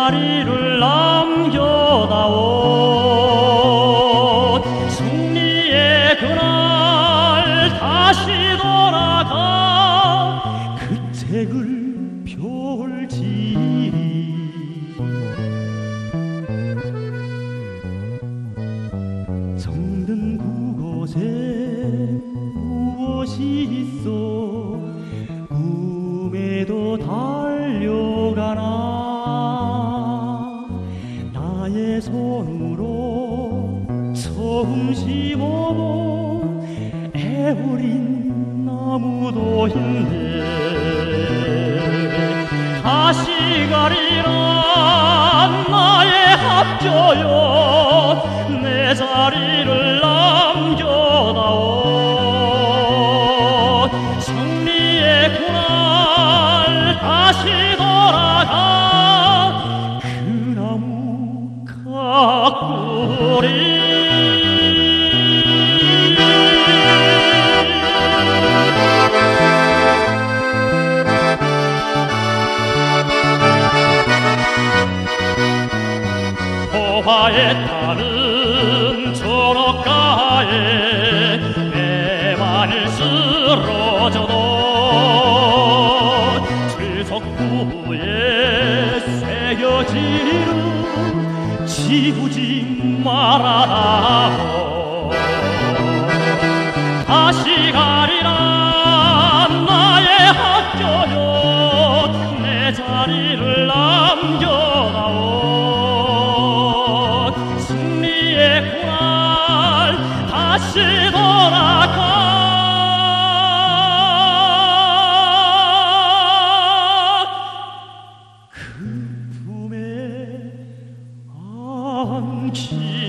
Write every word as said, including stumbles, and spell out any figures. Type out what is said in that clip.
자리를 남겨다오. 승리의 그날 다시 돌아가 그 책을 펼치리. 정든 그곳에 무엇이 있어 꿈에도 달려가나. 나의 손으로 처음 심어본 애우린 나무도 있네. 다시 가리란 나의 합조여 내 자리를 남겨다오. 승리의 그날 다시 돌아가 그 나무 가꾸리. 호화에 타는 저녁가에 배만을 쓰러져도 칠석구에 새겨지는 지우지 말아라오. 다시 가리란 나의 학교여 내 자리를 남겨다오. 승리의 그날 다시 돌아가 그 품에 안기.